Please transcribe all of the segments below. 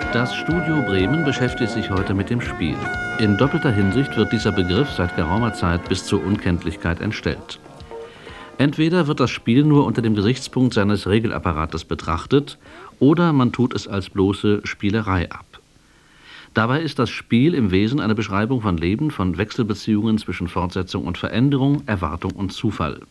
Das Studio Bremen beschäftigt sich heute mit dem Spiel. In doppelter Hinsicht wird dieser Begriff seit geraumer Zeit bis zur Unkenntlichkeit entstellt. Entweder wird das Spiel nur unter dem Gesichtspunkt seines Regelapparates betrachtet, oder man tut es als bloße Spielerei ab. Dabei ist das Spiel im Wesen eine Beschreibung von Leben, von Wechselbeziehungen zwischen Fortsetzung und Veränderung, Erwartung und Zufall.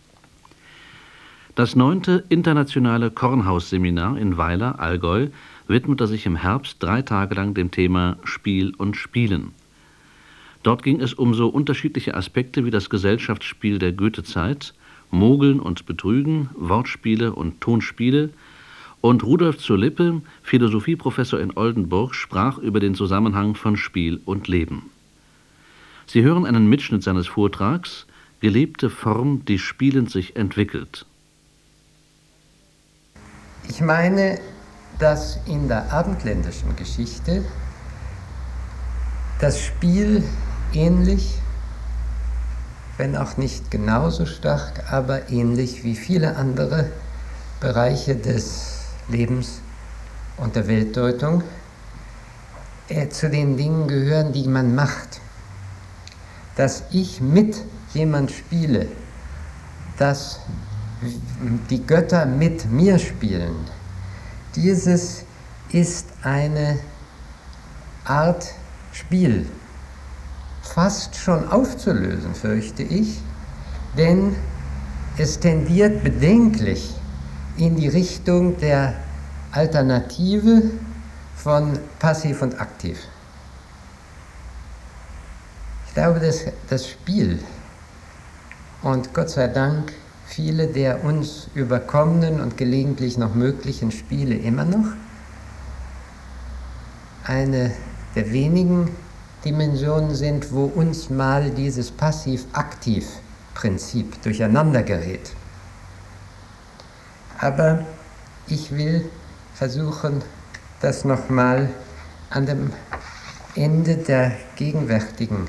Das 9. internationale Kornhaus-Seminar in Weiler, Allgäu, widmete sich im Herbst 3 Tage lang dem Thema Spiel und Spielen. Dort ging es um so unterschiedliche Aspekte wie das Gesellschaftsspiel der Goethezeit, Mogeln und Betrügen, Wortspiele und Tonspiele, und Rudolf zur Lippe, Philosophieprofessor in Oldenburg, sprach über den Zusammenhang von Spiel und Leben. Sie hören einen Mitschnitt seines Vortrags, Gelebte Form, die spielend sich entwickelt. Ich meine, dass in der abendländischen Geschichte das Spiel ähnlich, wenn auch nicht genauso stark, aber ähnlich wie viele andere Bereiche des Lebens und der Weltdeutung zu den Dingen gehören, die man macht. Dass ich mit jemand spiele, dass die Götter mit mir spielen, dieses ist eine Art Spiel, fast schon aufzulösen, fürchte ich, denn es tendiert bedenklich in die Richtung der Alternative von passiv und aktiv. Ich glaube, dass das Spiel und Gott sei Dank viele der uns überkommenen und gelegentlich noch möglichen Spiele immer noch eine der wenigen Dimensionen sind, wo uns mal dieses Passiv-Aktiv-Prinzip durcheinander gerät. Aber ich will versuchen, das nochmal an dem Ende des gegenwärtigen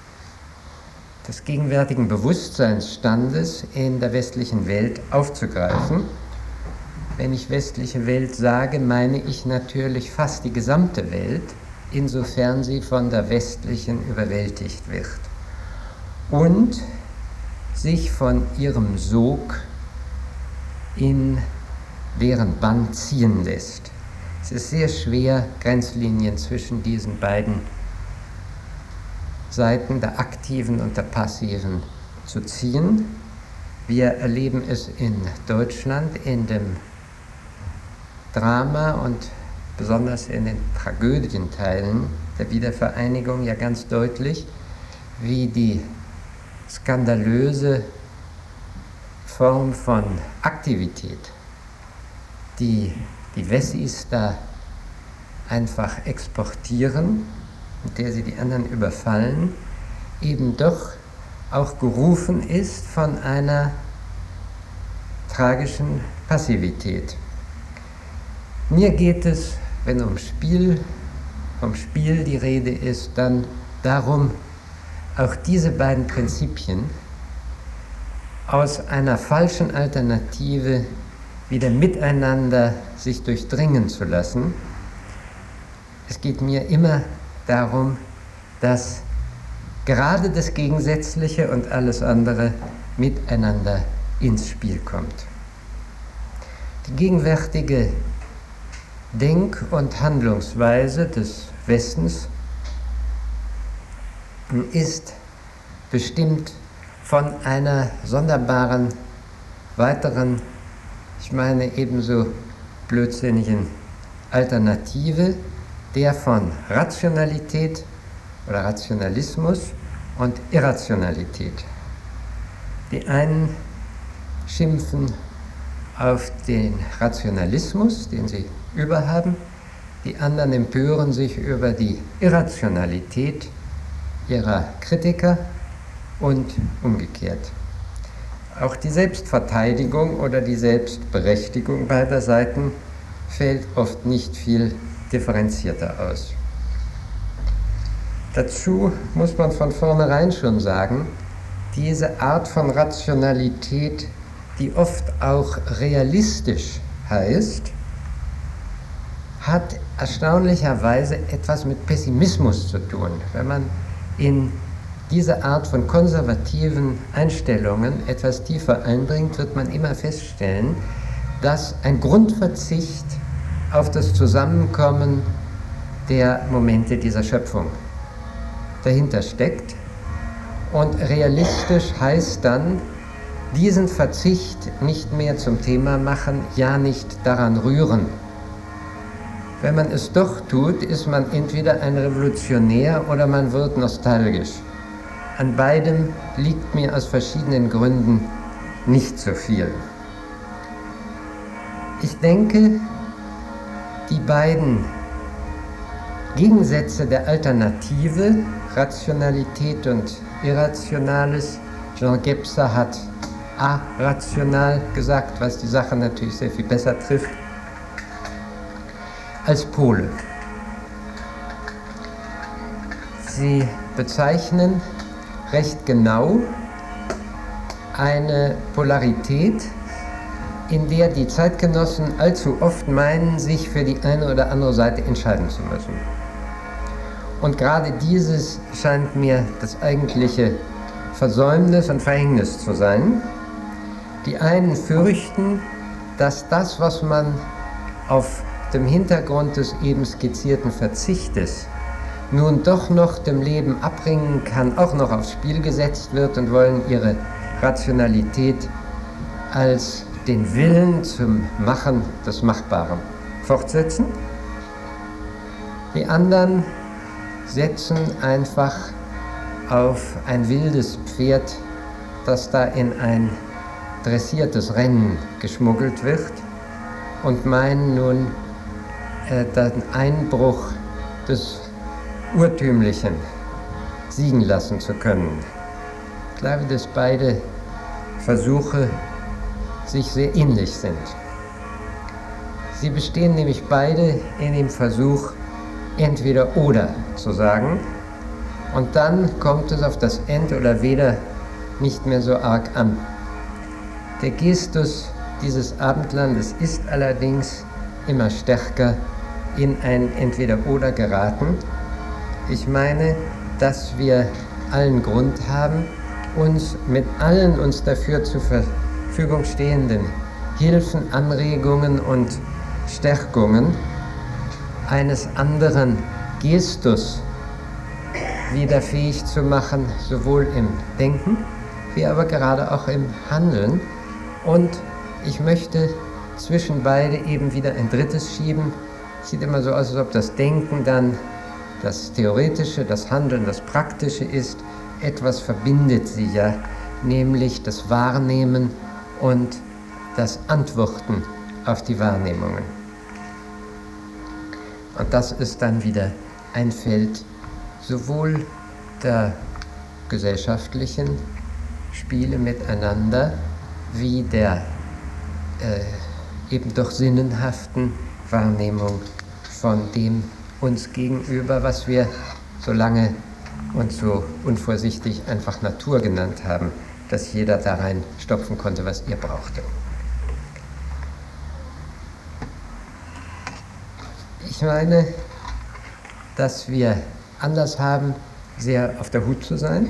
Bewusstseinsstandes in der westlichen Welt aufzugreifen. Wenn ich westliche Welt sage, meine ich natürlich fast die gesamte Welt, insofern sie von der westlichen überwältigt wird und sich von ihrem Sog in deren Bann ziehen lässt. Es ist sehr schwer, Grenzlinien zwischen diesen beiden Seiten, der aktiven und der passiven, zu ziehen. Wir erleben es in Deutschland in dem Drama und besonders in den Tragödienteilen der Wiedervereinigung ja ganz deutlich, wie die skandalöse Form von Aktivität, die die Wessis da einfach exportieren, mit der sie die anderen überfallen, eben doch auch gerufen ist von einer tragischen Passivität. Mir geht es, wenn vom Spiel die Rede ist, dann darum, auch diese beiden Prinzipien aus einer falschen Alternative wieder miteinander sich durchdringen zu lassen. Es geht mir immer darum, dass gerade das Gegensätzliche und alles andere miteinander ins Spiel kommt. Die gegenwärtige Denk- und Handlungsweise des Westens ist bestimmt von einer sonderbaren weiteren, ich meine ebenso blödsinnigen Alternative, der von Rationalität oder Rationalismus und Irrationalität. Die einen schimpfen auf den Rationalismus, den sie überhaben, die anderen empören sich über die Irrationalität ihrer Kritiker und umgekehrt. Auch die Selbstverteidigung oder die Selbstberechtigung beider Seiten fällt oft nicht viel differenzierter aus. Dazu muss man von vornherein schon sagen, diese Art von Rationalität, die oft auch realistisch heißt, hat erstaunlicherweise etwas mit Pessimismus zu tun. Wenn man in diese Art von konservativen Einstellungen etwas tiefer eindringt, wird man immer feststellen, dass ein Grundverzicht auf das Zusammenkommen der Momente dieser Schöpfung dahinter steckt. Und realistisch heißt dann, diesen Verzicht nicht mehr zum Thema machen, ja nicht daran rühren. Wenn man es doch tut, ist man entweder ein Revolutionär oder man wird nostalgisch. An beidem liegt mir aus verschiedenen Gründen nicht so viel. Ich denke, die beiden Gegensätze der Alternative, Rationalität und Irrationales, Jean Gebser hat arational gesagt, was die Sache natürlich sehr viel besser trifft, als Pole. Sie bezeichnen recht genau eine Polarität, in der die Zeitgenossen allzu oft meinen, sich für die eine oder andere Seite entscheiden zu müssen. Und gerade dieses scheint mir das eigentliche Versäumnis und Verhängnis zu sein. Die einen fürchten, dass das, was man auf dem Hintergrund des eben skizzierten Verzichtes nun doch noch dem Leben abringen kann, auch noch aufs Spiel gesetzt wird und wollen ihre Rationalität als den Willen zum Machen des Machbaren fortsetzen. Die anderen setzen einfach auf ein wildes Pferd, das da in ein dressiertes Rennen geschmuggelt wird und meinen nun, den Einbruch des Urtümlichen siegen lassen zu können. Ich glaube, dass beide Versuche sich sehr ähnlich sind. Sie bestehen nämlich beide in dem Versuch, entweder oder zu sagen, und dann kommt es auf das Ent oder Weder nicht mehr so arg an. Der Gestus dieses Abendlandes ist allerdings immer stärker in ein Entweder-Oder geraten. Ich meine, dass wir allen Grund haben, uns mit allen uns dafür zur Verfügung stehenden Hilfen, Anregungen und Stärkungen eines anderen Gestus wieder fähig zu machen, sowohl im Denken wie aber gerade auch im Handeln. Und ich möchte zwischen beide eben wieder ein drittes schieben. Sieht immer so aus, als ob das Denken dann das Theoretische, das Handeln, das Praktische ist. Etwas verbindet sie ja, nämlich das Wahrnehmen und das Antworten auf die Wahrnehmungen. Und das ist dann wieder ein Feld sowohl der gesellschaftlichen Spiele miteinander wie der eben doch sinnenhaften Wahrnehmung von dem uns gegenüber, was wir so lange und so unvorsichtig einfach Natur genannt haben, dass jeder da rein stopfen konnte, was er brauchte. Ich meine, dass wir Anlass haben, sehr auf der Hut zu sein.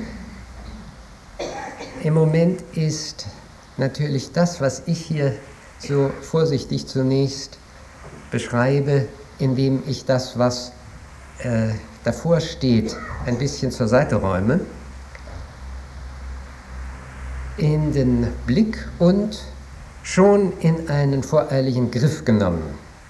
Im Moment ist natürlich das, was ich hier so vorsichtig zunächst beschreibe, indem ich das, was davor steht, ein bisschen zur Seite räume, in den Blick und schon in einen voreiligen Griff genommen.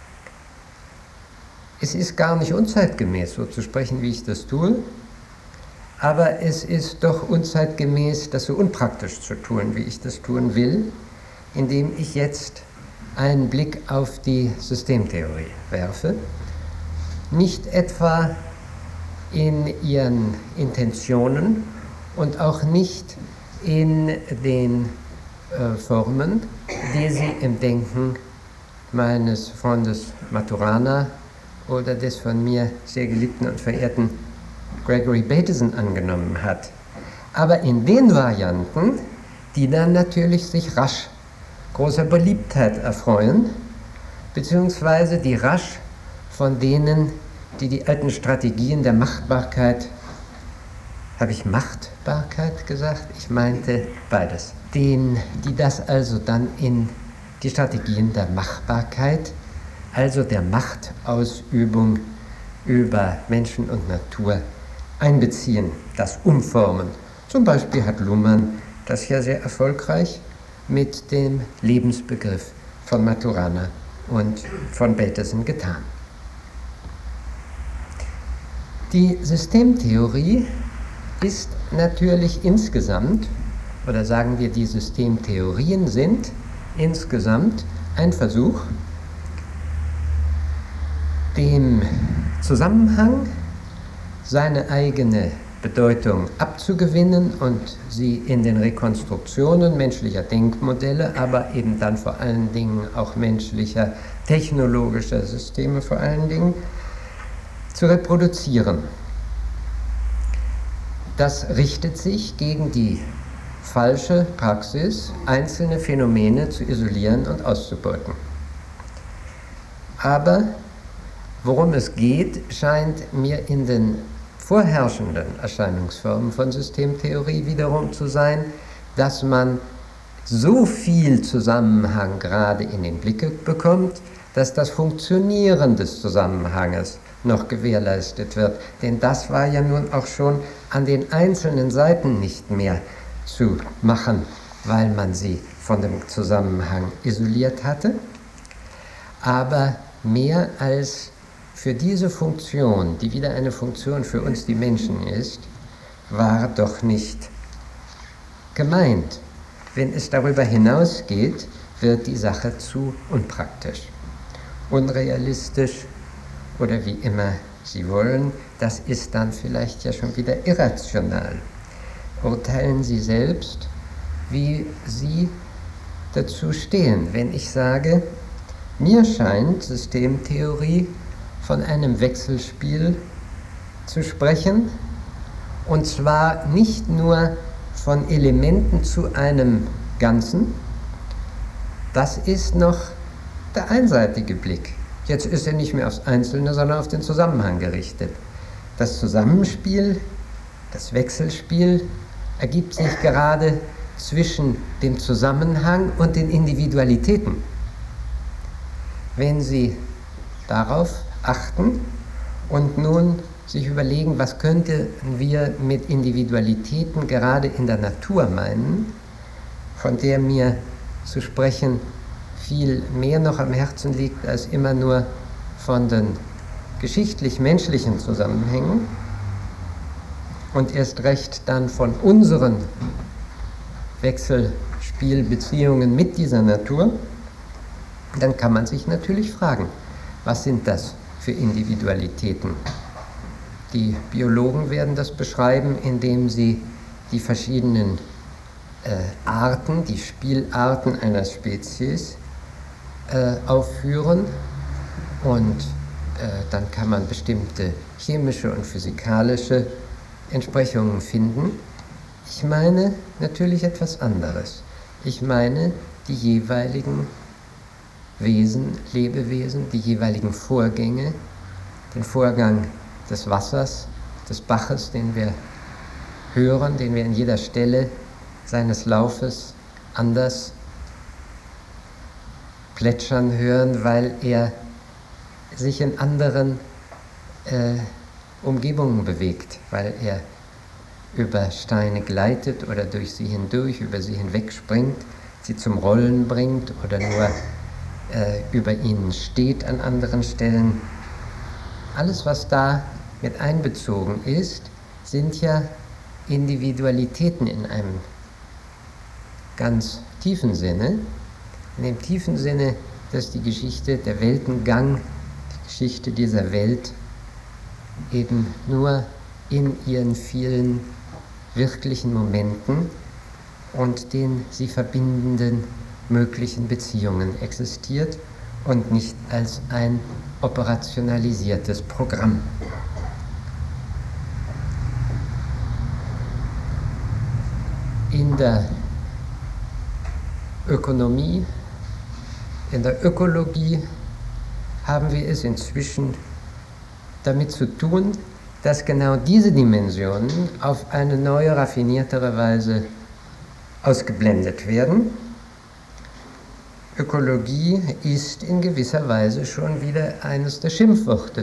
Es ist gar nicht unzeitgemäß, so zu sprechen, wie ich das tue, aber es ist doch unzeitgemäß, das so unpraktisch zu tun, wie ich das tun will, indem ich jetzt einen Blick auf die Systemtheorie werfe. Nicht etwa in ihren Intentionen und auch nicht in den Formen, die sie im Denken meines Freundes Maturana oder des von mir sehr geliebten und verehrten Gregory Bateson angenommen hat. Aber in den Varianten, die dann natürlich sich rasch großer Beliebtheit erfreuen, beziehungsweise die rasch von denen, die die alten Strategien der Machtbarkeit, habe ich Machtbarkeit gesagt? Ich meinte beides. Die das also dann in die Strategien der Machbarkeit, also der Machtausübung über Menschen und Natur einbeziehen, das umformen. Zum Beispiel hat Luhmann das ja sehr erfolgreich mit dem Lebensbegriff von Maturana und von Bateson getan. Die Systemtheorie ist natürlich insgesamt, oder sagen wir, die Systemtheorien sind insgesamt ein Versuch, dem Zusammenhang seine eigene Bedeutung abzugewinnen und sie in den Rekonstruktionen menschlicher Denkmodelle, aber eben dann vor allen Dingen auch menschlicher technologischer Systeme vor allen Dingen, zu reproduzieren. Das richtet sich gegen die falsche Praxis, einzelne Phänomene zu isolieren und auszubeuten. Aber worum es geht, scheint mir in den vorherrschenden Erscheinungsformen von Systemtheorie wiederum zu sein, dass man so viel Zusammenhang gerade in den Blick bekommt, dass das Funktionieren des Zusammenhanges noch gewährleistet wird. Denn das war ja nun auch schon an den einzelnen Seiten nicht mehr zu machen, weil man sie von dem Zusammenhang isoliert hatte. Aber mehr als für diese Funktion, die wieder eine Funktion für uns, die Menschen ist, war doch nicht gemeint. Wenn es darüber hinausgeht, wird die Sache zu unpraktisch, unrealistisch oder wie immer Sie wollen. Das ist dann vielleicht ja schon wieder irrational. Urteilen Sie selbst, wie Sie dazu stehen. Wenn ich sage, mir scheint Systemtheorie von einem Wechselspiel zu sprechen, und zwar nicht nur von Elementen zu einem Ganzen, das ist noch der einseitige Blick. Jetzt ist er nicht mehr aufs Einzelne, sondern auf den Zusammenhang gerichtet. Das Zusammenspiel, das Wechselspiel ergibt sich gerade zwischen dem Zusammenhang und den Individualitäten. Wenn Sie darauf achten und nun sich überlegen, was könnten wir mit Individualitäten gerade in der Natur meinen, von der mir zu sprechen viel mehr noch am Herzen liegt als immer nur von den geschichtlich-menschlichen Zusammenhängen und erst recht dann von unseren Wechselspielbeziehungen mit dieser Natur, dann kann man sich natürlich fragen, was sind das für Individualitäten? Die Biologen werden das beschreiben, indem sie die verschiedenen Arten, die Spielarten einer Spezies aufführen, und dann kann man bestimmte chemische und physikalische Entsprechungen finden. Ich meine natürlich etwas anderes. Ich meine die jeweiligen Wesen, Lebewesen, die jeweiligen Vorgänge, den Vorgang des Wassers, des Baches, den wir hören, den wir an jeder Stelle seines Laufes anders plätschern hören, weil er sich in anderen Umgebungen bewegt, weil er über Steine gleitet oder durch sie hindurch, über sie hinweg springt, sie zum Rollen bringt oder nur über ihnen steht an anderen Stellen. Alles, was da mit einbezogen ist, sind ja Individualitäten in einem ganz tiefen Sinne, in dem tiefen Sinne, dass die Geschichte, der Weltengang, die Geschichte dieser Welt eben nur in ihren vielen wirklichen Momenten und den sie verbindenden möglichen Beziehungen existiert und nicht als ein operationalisiertes Programm. In der Ökonomie, in der Ökologie haben wir es inzwischen damit zu tun, dass genau diese Dimensionen auf eine neue, raffiniertere Weise ausgeblendet werden. Ökologie ist in gewisser Weise schon wieder eines der Schimpfworte,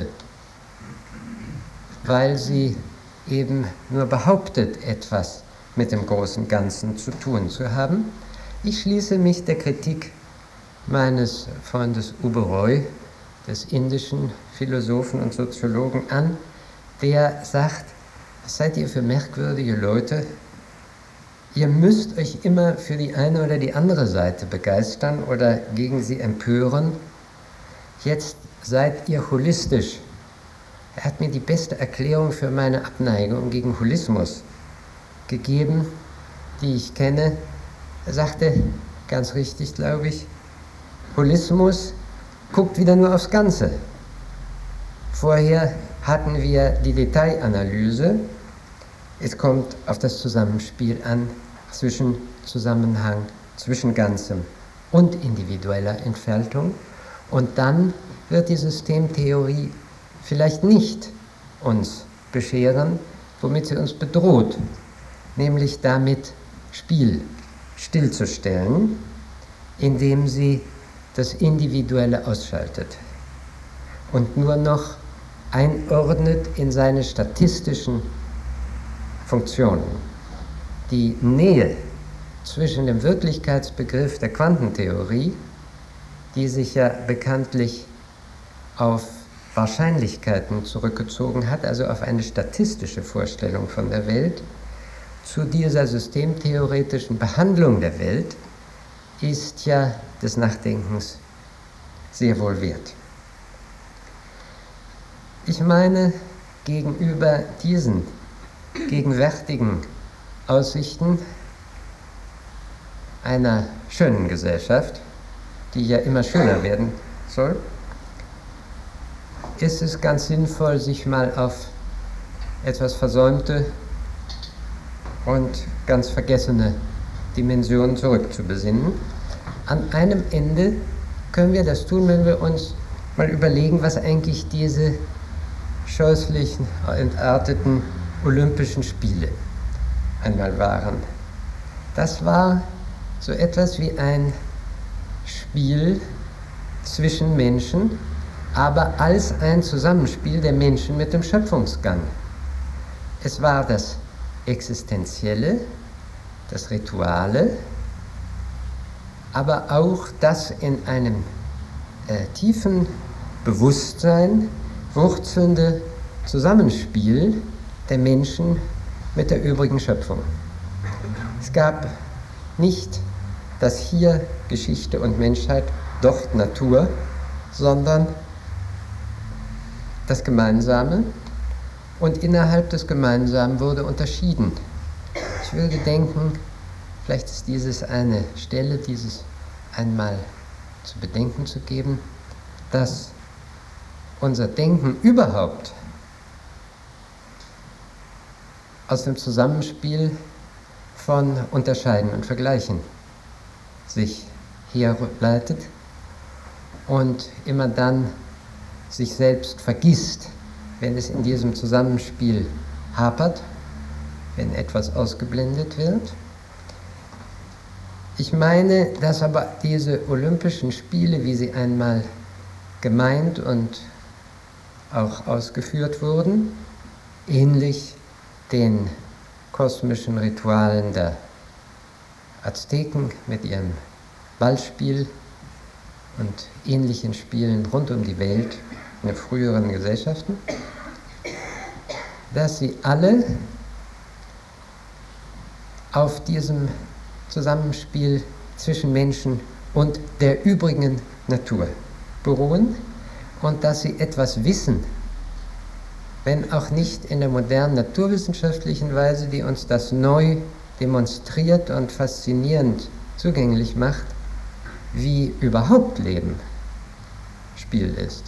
weil sie eben nur behauptet, etwas mit dem großen Ganzen zu tun zu haben. Ich schließe mich der Kritik meines Freundes Oberoi, des indischen Philosophen und Soziologen, an, der sagt, was seid ihr für merkwürdige Leute? Ihr müsst euch immer für die eine oder die andere Seite begeistern oder gegen sie empören. Jetzt seid ihr holistisch. Er hat mir die beste Erklärung für meine Abneigung gegen Holismus gegeben, die ich kenne. Er sagte, ganz richtig, glaube ich, Holismus guckt wieder nur aufs Ganze. Vorher hatten wir die Detailanalyse. Es kommt auf das Zusammenspiel an zwischen Zusammenhang, zwischen Ganzem und individueller Entfaltung. Und dann wird die Systemtheorie vielleicht nicht uns bescheren, womit sie uns bedroht, nämlich damit Spiel stillzustellen, indem sie das Individuelle ausschaltet und nur noch einordnet in seine statistischen Funktionen. Die Nähe zwischen dem Wirklichkeitsbegriff der Quantentheorie, die sich ja bekanntlich auf Wahrscheinlichkeiten zurückgezogen hat, also auf eine statistische Vorstellung von der Welt, zu dieser systemtheoretischen Behandlung der Welt, ist ja des Nachdenkens sehr wohl wert. Ich meine, gegenüber diesen gegenwärtigen Aussichten einer schönen Gesellschaft, die ja immer schöner werden soll, ist es ganz sinnvoll, sich mal auf etwas versäumte und ganz vergessene Dimensionen zurückzubesinnen. An einem Ende können wir das tun, wenn wir uns mal überlegen, was eigentlich diese scheußlichen, entarteten Olympischen Spiele einmal waren. Das war so etwas wie ein Spiel zwischen Menschen, aber als ein Zusammenspiel der Menschen mit dem Schöpfungsgang. Es war das Existenzielle, das Rituale, aber auch das in einem tiefen Bewusstsein wurzelnde Zusammenspiel der Menschen mit der übrigen Schöpfung. Es gab nicht das hier Geschichte und Menschheit, dort Natur, sondern das Gemeinsame, und innerhalb des Gemeinsamen wurde unterschieden. Ich würde denken, vielleicht ist dieses eine Stelle, dieses einmal zu bedenken zu geben, dass unser Denken überhaupt aus dem Zusammenspiel von Unterscheiden und Vergleichen sich herleitet und immer dann sich selbst vergisst, wenn es in diesem Zusammenspiel hapert, wenn etwas ausgeblendet wird. Ich meine, dass aber diese Olympischen Spiele, wie sie einmal gemeint und auch ausgeführt wurden, ähnlich den kosmischen Ritualen der Azteken mit ihrem Ballspiel und ähnlichen Spielen rund um die Welt in den früheren Gesellschaften, dass sie alle auf diesem Zusammenspiel zwischen Menschen und der übrigen Natur beruhen und dass sie etwas wissen, wenn auch nicht in der modernen naturwissenschaftlichen Weise, die uns das neu demonstriert und faszinierend zugänglich macht, wie überhaupt Leben Spiel ist.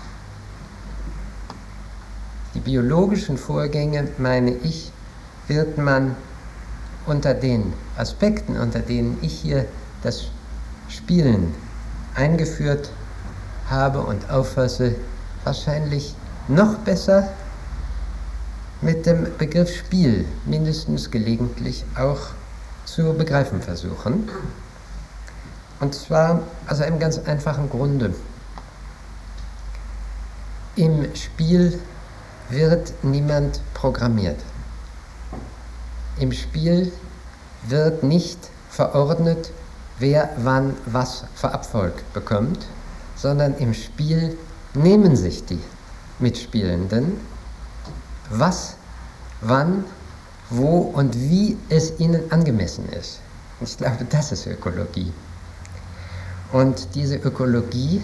Die biologischen Vorgänge, meine ich, wird man unter den Aspekten, unter denen ich hier das Spielen eingeführt habe und auffasse, wahrscheinlich noch besser mit dem Begriff Spiel mindestens gelegentlich auch zu begreifen versuchen. Und zwar aus einem ganz einfachen Grunde. Im Spiel wird niemand programmiert. Im Spiel wird nicht verordnet, wer wann was für Abfolg bekommt, sondern im Spiel nehmen sich die Mitspielenden, was, wann, wo und wie es ihnen angemessen ist. Und ich glaube, das ist Ökologie. Und diese Ökologie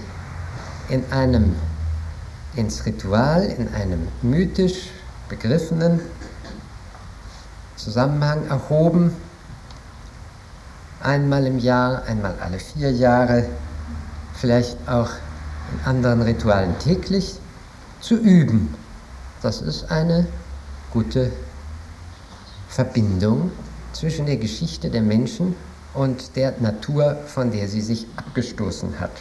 ins Ritual, in einem mythisch begriffenen Zusammenhang erhoben, einmal im Jahr, einmal alle 4 Jahre, vielleicht auch in anderen Ritualen täglich, zu üben. Das ist eine gute Verbindung zwischen der Geschichte der Menschen und der Natur, von der sie sich abgestoßen hat.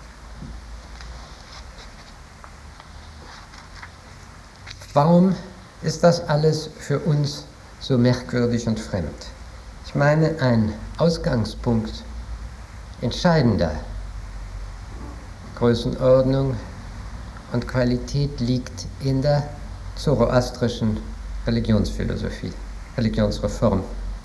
Warum ist das alles für uns so merkwürdig und fremd? Ich meine, ein Ausgangspunkt entscheidender Größenordnung und Qualität liegt in der zoroastrischen Religionsphilosophie, Religionsreform.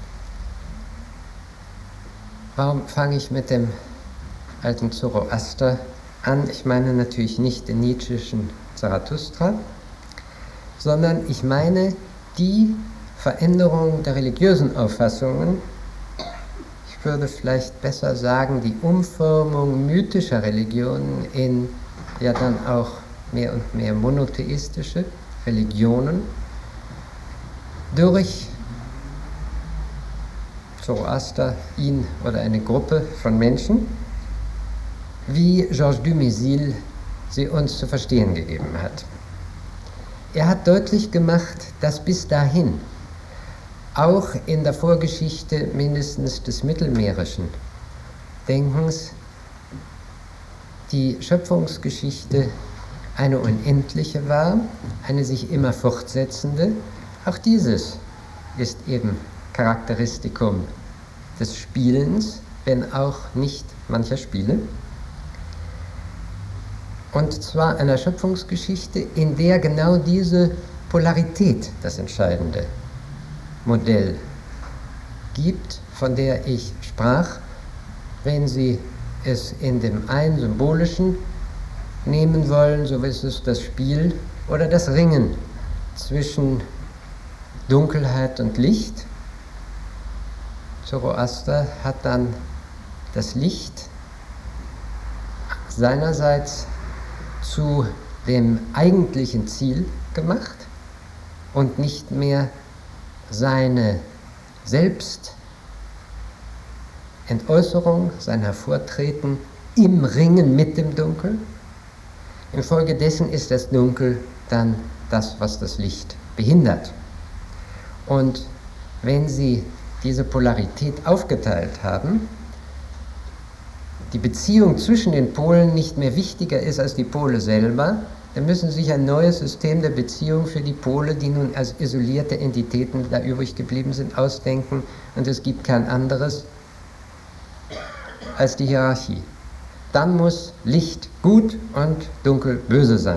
Warum fange ich mit dem alten Zoroaster an? Ich meine natürlich nicht den Nietzscheschen Zarathustra, sondern ich meine die Veränderung der religiösen Auffassungen, ich würde vielleicht besser sagen, die Umformung mythischer Religionen in ja dann auch mehr und mehr monotheistische Religionen durch Zoroaster, ihn oder eine Gruppe von Menschen, wie Georges Dumézil sie uns zu verstehen gegeben hat. Er hat deutlich gemacht, dass bis dahin auch in der Vorgeschichte mindestens des mittelmeerischen Denkens die Schöpfungsgeschichte eine unendliche war, eine sich immer fortsetzende. Auch dieses ist eben Charakteristikum des Spielens, wenn auch nicht mancher Spiele. Und zwar einer Schöpfungsgeschichte, in der genau diese Polarität das entscheidende Modell gibt, von der ich sprach, wenn Sie es in dem einen symbolischen nehmen wollen, so ist es das Spiel oder das Ringen zwischen Dunkelheit und Licht. Zoroaster hat dann das Licht seinerseits zu dem eigentlichen Ziel gemacht und nicht mehr seine Selbstentäußerung, sein Hervortreten im Ringen mit dem Dunkel. Infolgedessen ist das Dunkel dann das, was das Licht behindert. Und wenn Sie diese Polarität aufgeteilt haben, die Beziehung zwischen den Polen nicht mehr wichtiger ist als die Pole selber, dann müssen Sie sich ein neues System der Beziehung für die Pole, die nun als isolierte Entitäten da übrig geblieben sind, ausdenken. Und es gibt kein anderes als die Hierarchie. Dann muss Licht gut und Dunkel böse sein.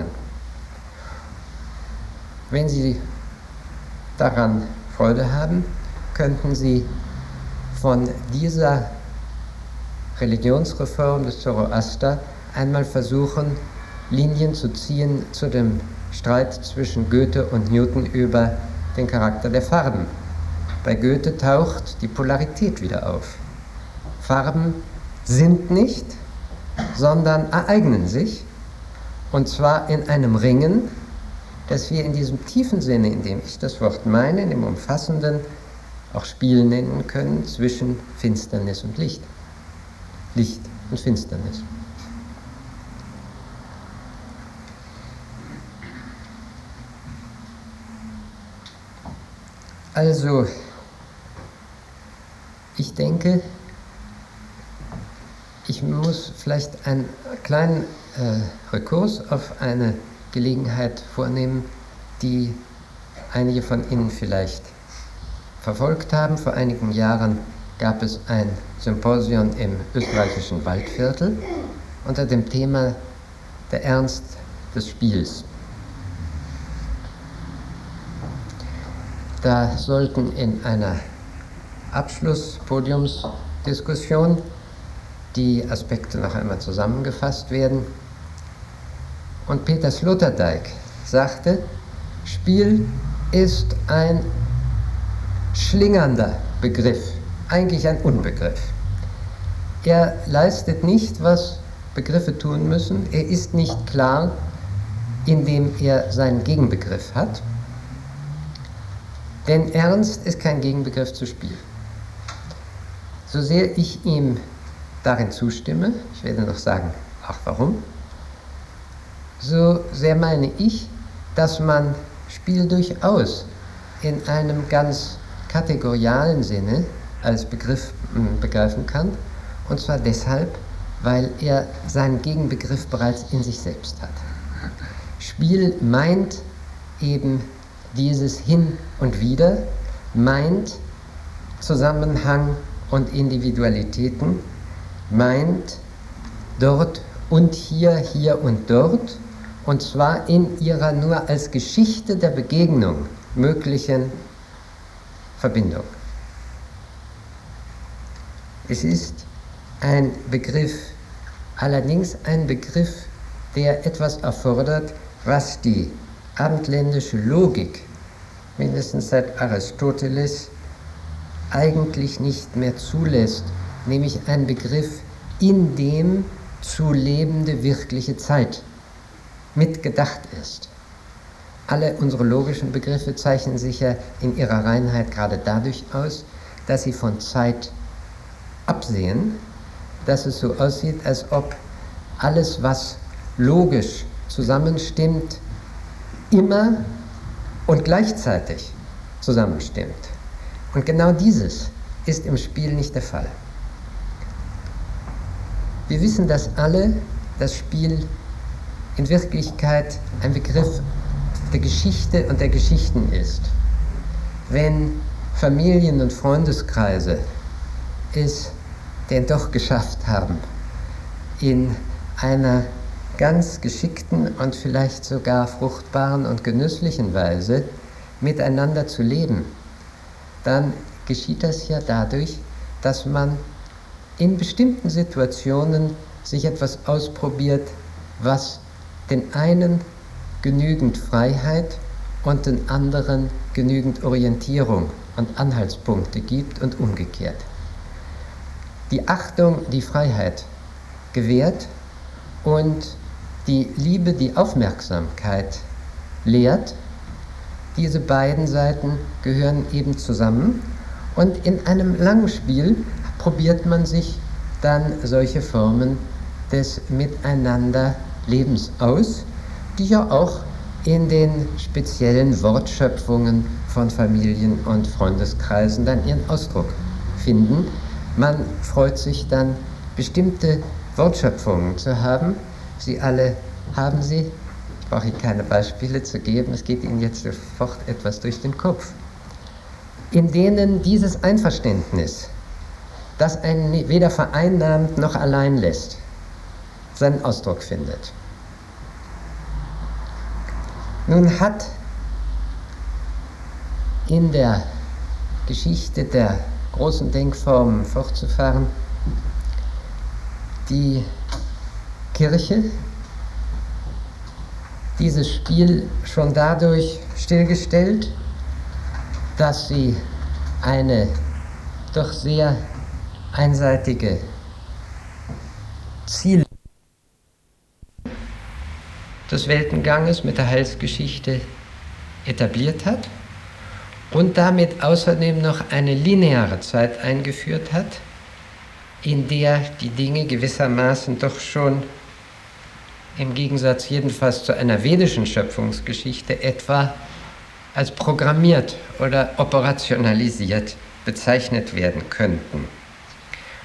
Wenn Sie daran Freude haben, könnten Sie von dieser Religionsreform des Zoroaster einmal versuchen, Linien zu ziehen zu dem Streit zwischen Goethe und Newton über den Charakter der Farben. Bei Goethe taucht die Polarität wieder auf. Farben sind nicht, sondern ereignen sich, und zwar in einem Ringen, das wir in diesem tiefen Sinne, in dem ich das Wort meine, in dem umfassenden, auch Spiel nennen können zwischen Finsternis und Licht. Licht und Finsternis. Also, ich denke, ich muss vielleicht einen kleinen Rekurs auf eine Gelegenheit vornehmen, die einige von Ihnen vielleicht verfolgt haben. Vor einigen Jahren gab es ein Symposium im österreichischen Waldviertel unter dem Thema Der Ernst des Spiels. Da sollten in einer Abschlusspodiumsdiskussion die Aspekte noch einmal zusammengefasst werden. Und Peter Sloterdijk sagte, Spiel ist ein schlingernder Begriff, eigentlich ein Unbegriff. Er leistet nicht, was Begriffe tun müssen. Er ist nicht klar, indem er seinen Gegenbegriff hat. Denn Ernst ist kein Gegenbegriff zu Spiel. So sehr ich ihm darin zustimme, ich werde noch sagen, auch warum, so sehr meine ich, dass man Spiel durchaus in einem ganz kategorialen Sinne als Begriff begreifen kann, und zwar deshalb, weil er seinen Gegenbegriff bereits in sich selbst hat. Spiel meint eben dieses Hin und Wider, meint Zusammenhang und Individualitäten, meint dort und hier, hier und dort, und zwar in ihrer nur als Geschichte der Begegnung möglichen Verbindung. Es ist ein Begriff, allerdings ein Begriff, der etwas erfordert, was die abendländische Logik, mindestens seit Aristoteles, eigentlich nicht mehr zulässt, nämlich ein Begriff, in dem zu lebende wirkliche Zeit mitgedacht ist. Alle unsere logischen Begriffe zeichnen sich ja in ihrer Reinheit gerade dadurch aus, dass sie von Zeit absehen, dass es so aussieht, als ob alles, was logisch zusammenstimmt, immer und gleichzeitig zusammenstimmt. Und genau dieses ist im Spiel nicht der Fall. Wir wissen das alle, das Spiel in Wirklichkeit ein Begriff der Geschichte und der Geschichten ist. Wenn Familien- und Freundeskreise es denn doch geschafft haben, in einer ganz geschickten und vielleicht sogar fruchtbaren und genüsslichen Weise miteinander zu leben, dann geschieht das ja dadurch, dass man in bestimmten Situationen sich etwas ausprobiert, was den einen genügend Freiheit und den anderen genügend Orientierung und Anhaltspunkte gibt und umgekehrt. Die Achtung, die Freiheit gewährt und die Liebe, die Aufmerksamkeit lehrt, diese beiden Seiten gehören eben zusammen, und in einem langen Spiel probiert man sich dann solche Formen des Miteinanderlebens aus, die ja auch in den speziellen Wortschöpfungen von Familien- und Freundeskreisen dann ihren Ausdruck finden. Man freut sich dann, bestimmte Wortschöpfungen zu haben. Sie alle haben sie. Ich brauche Ihnen keine Beispiele zu geben, es geht Ihnen jetzt sofort etwas durch den Kopf, in denen dieses Einverständnis, das einen weder vereinnahmt noch allein lässt, seinen Ausdruck findet. Nun hat in der Geschichte der großen Denkformen fortzufahren die Kirche dieses Spiel schon dadurch stillgestellt, dass sie eine doch sehr einseitige Ziel des Weltenganges mit der Heilsgeschichte etabliert hat und damit außerdem noch eine lineare Zeit eingeführt hat, in der die Dinge gewissermaßen doch schon im Gegensatz jedenfalls zu einer vedischen Schöpfungsgeschichte etwa als programmiert oder operationalisiert bezeichnet werden könnten.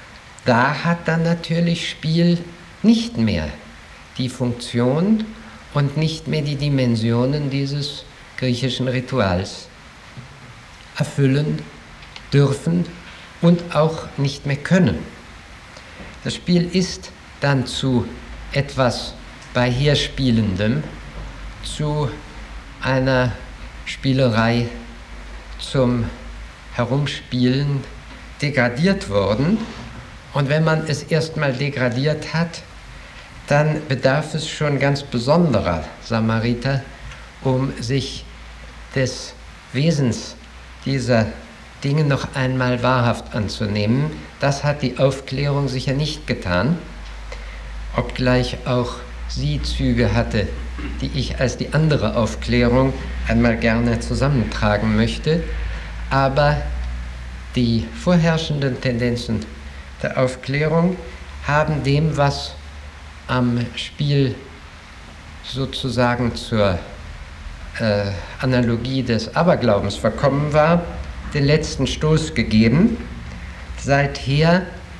Da hat dann natürlich Spiel nicht mehr die Funktion und nicht mehr die Dimensionen dieses griechischen Rituals erfüllen dürfen und auch nicht mehr können. Das Spiel ist dann zu etwas Beiherspielendem, zu einer Spielerei zum Herumspielen degradiert worden. Und wenn man es erstmal degradiert hat, dann bedarf es schon ganz besonderer Samariter, um sich des Wesens dieser Dinge noch einmal wahrhaft anzunehmen. Das hat die Aufklärung sicher nicht getan, obgleich auch sie Züge hatte, die ich als die andere Aufklärung einmal gerne zusammentragen möchte. Aber die vorherrschenden Tendenzen der Aufklärung haben dem, was am Spiel sozusagen zur Analogie des Aberglaubens verkommen war, den letzten Stoß gegeben. Seither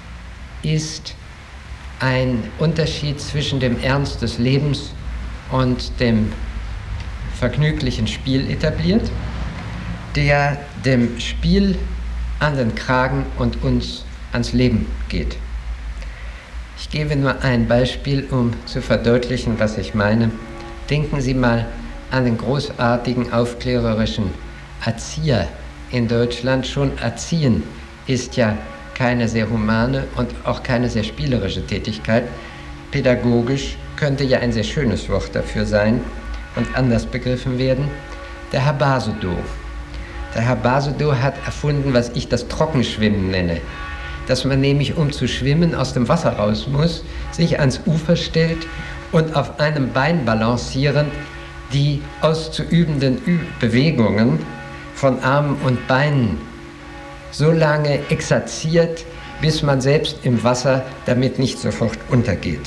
ist ein Unterschied zwischen dem Ernst des Lebens und dem vergnüglichen Spiel etabliert, der dem Spiel an den Kragen und uns ans Leben geht. Ich gebe nur ein Beispiel, um zu verdeutlichen, was ich meine. Denken Sie mal an den großartigen aufklärerischen Erzieher in Deutschland. Schon Erziehen ist ja keine sehr humane und auch keine sehr spielerische Tätigkeit. Pädagogisch könnte ja ein sehr schönes Wort dafür sein und anders begriffen werden. Der Herr Basedow. Der Herr Basedow hat erfunden, was ich das Trockenschwimmen nenne. Dass man nämlich, um zu schwimmen, aus dem Wasser raus muss, sich ans Ufer stellt und auf einem Bein balancierend die auszuübenden Bewegungen von Armen und Beinen so lange exerziert, bis man selbst im Wasser damit nicht sofort untergeht.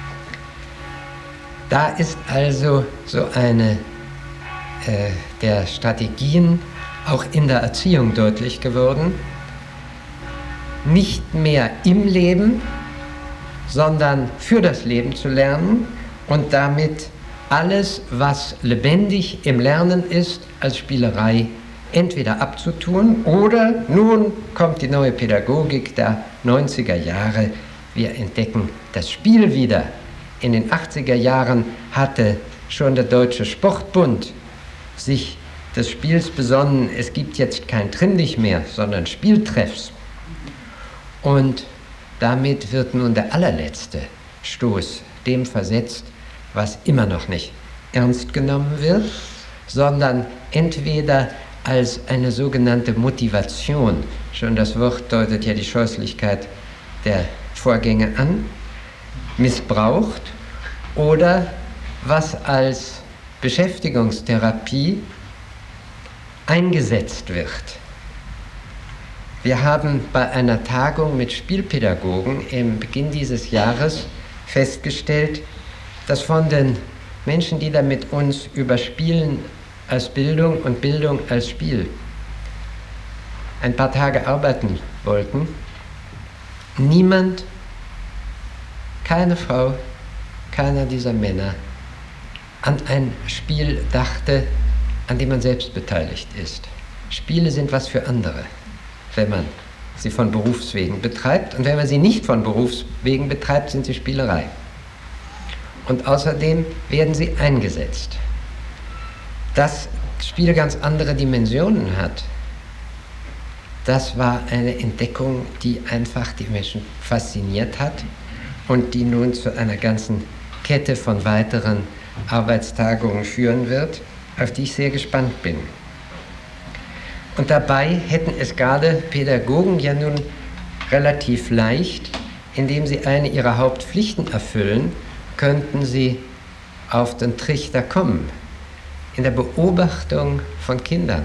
Da ist also so eine der Strategien auch in der Erziehung deutlich geworden, nicht mehr im Leben, sondern für das Leben zu lernen und damit alles, was lebendig im Lernen ist, als Spielerei entweder abzutun oder nun kommt die neue Pädagogik der 90er Jahre. Wir entdecken das Spiel wieder. In den 80er Jahren hatte schon der Deutsche Sportbund sich des Spiels besonnen. Es gibt jetzt kein Trimm dich mehr, sondern Spieltreffs. Und damit wird nun der allerletzte Stoß dem versetzt, was immer noch nicht ernst genommen wird, sondern entweder als eine sogenannte Motivation, schon das Wort deutet ja die Scheußlichkeit der Vorgänge an, missbraucht, oder was als Beschäftigungstherapie eingesetzt wird. Wir haben bei einer Tagung mit Spielpädagogen im Beginn dieses Jahres festgestellt, dass von den Menschen, die da mit uns über Spielen als Bildung und Bildung als Spiel ein paar Tage arbeiten wollten, niemand, keine Frau, keiner dieser Männer an ein Spiel dachte, an dem man selbst beteiligt ist. Spiele sind was für andere, wenn man sie von Berufswegen betreibt. Und wenn man sie nicht von Berufswegen betreibt, sind sie Spielerei. Und außerdem werden sie eingesetzt. Dass das Spiel ganz andere Dimensionen hat, das war eine Entdeckung, die einfach die Menschen fasziniert hat und die nun zu einer ganzen Kette von weiteren Arbeitstagungen führen wird, auf die ich sehr gespannt bin. Und dabei hätten es gerade Pädagogen ja nun relativ leicht, indem sie eine ihrer Hauptpflichten erfüllen, könnten sie auf den Trichter kommen. In der Beobachtung von Kindern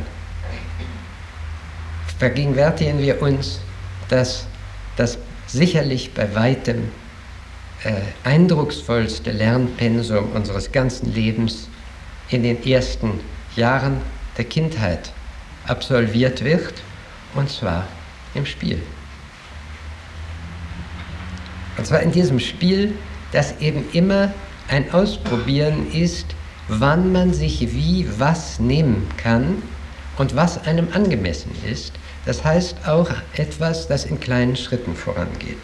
vergegenwärtigen wir uns, dass das sicherlich bei weitem eindrucksvollste Lernpensum unseres ganzen Lebens in den ersten Jahren der Kindheit absolviert wird, und zwar im Spiel. Und zwar in diesem Spiel, das eben immer Ein Ausprobieren ist, wann man sich wie was nehmen kann und was einem angemessen ist. Das heißt auch etwas, das in kleinen Schritten vorangeht.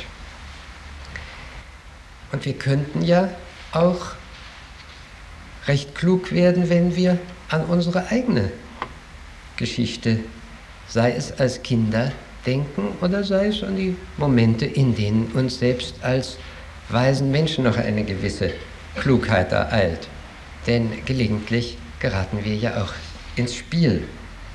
Und wir könnten ja auch recht klug werden, wenn wir an unsere eigene Geschichte, sei es als Kinder, denken oder sei es an die Momente, in denen uns selbst als weisen Menschen noch eine gewisse Klugheit ereilt. Denn gelegentlich geraten wir ja auch ins Spiel.